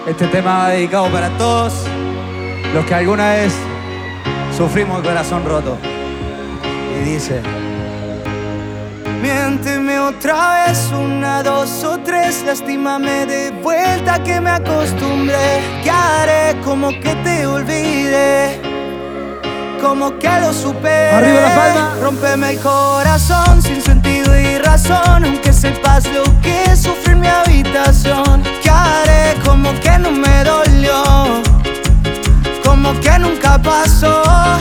Este tema va dedicado para todos los que alguna vez sufrimos el corazón roto. Y dice: miénteme otra vez, 1, 2 o 3, lastímame de vuelta que me acostumbré. ¿Qué haré? Como que te olvidé, como que lo superé. Arriba la palma. Rómpeme el corazón sin sentido y razón, aunque sepas lo que es sufrir mi habitación. ¿Qué haré? Como que no me dolió, como que nunca pasó.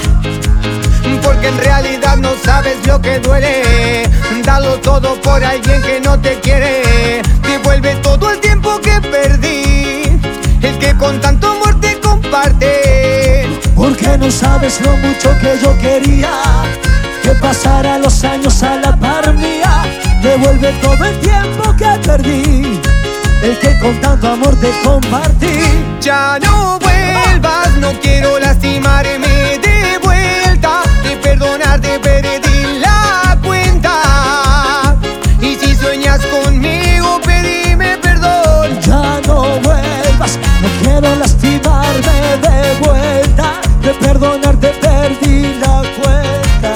Porque en realidad no sabes lo que duele, darlo todo por alguien que no te quiere. Devuelve todo el tiempo que perdí, el que con tanto amor te comparte. Porque no sabes lo mucho que yo quería que pasara los años a la par mía. Devuelve todo el tiempo que perdí, el que con tanto amor te compartí. Ya no vuelvas, no quiero lastimarme de vuelta. De perdonarte perdí la cuenta, y si sueñas conmigo pedime perdón. Ya no vuelvas, no quiero lastimarme de vuelta. De perdonarte perdí la cuenta,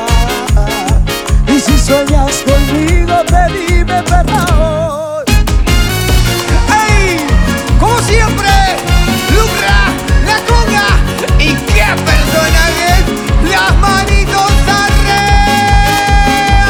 y si sueñas conmigo pedime perdón. ¡Ey! Como siempre, Lucra, la conga y qué personajes, las manitos arriba.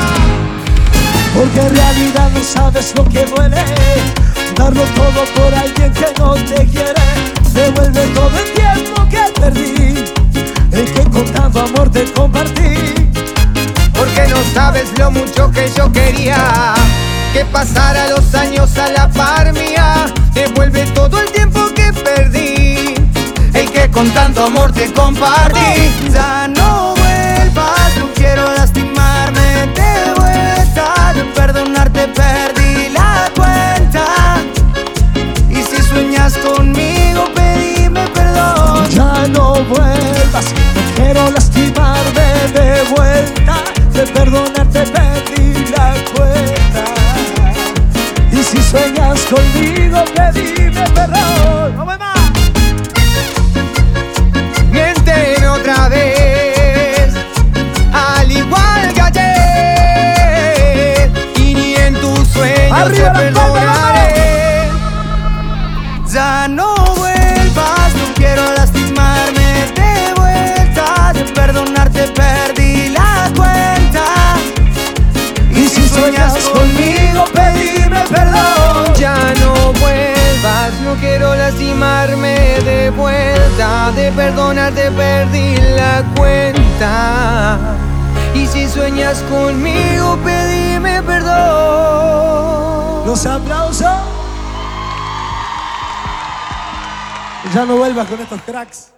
Porque en realidad no sabes lo que duele, darlo todo por alguien que no te quiere. Devuelve todo el tiempo que perdí, el que con tanto amor te compartí. Porque no sabes lo mucho que yo quería que pasara los años a la par mía. Devuelve todo el tiempo que perdí, el que con tanto amor te compartí. Ya no vuelvas, no quiero lastimarme de vuelta. De perdonarte perdí la cuenta, y si sueñas conmigo pedime perdón. Ya no vuelvas, no quiero lastimarme de vuelta. De perdonarte perdí la cuenta, y si sueñas conmigo pedime perdón. ¡No me más! Miénteme otra vez, al igual que ayer, y ni en tus sueños ¡Arriba te la palma, perdonaré. Ya no vuelvas, no quiero lastimarme de vuelta. De perdonarte perdí la cuenta, y si sueñas conmigo pedime perdón. Ya no vuelvas, no quiero lastimarme de vuelta. De perdonarte perdí la cuenta, y si sueñas conmigo pedime perdón. Los aplausos. Ya no vuelvas con estos cracks.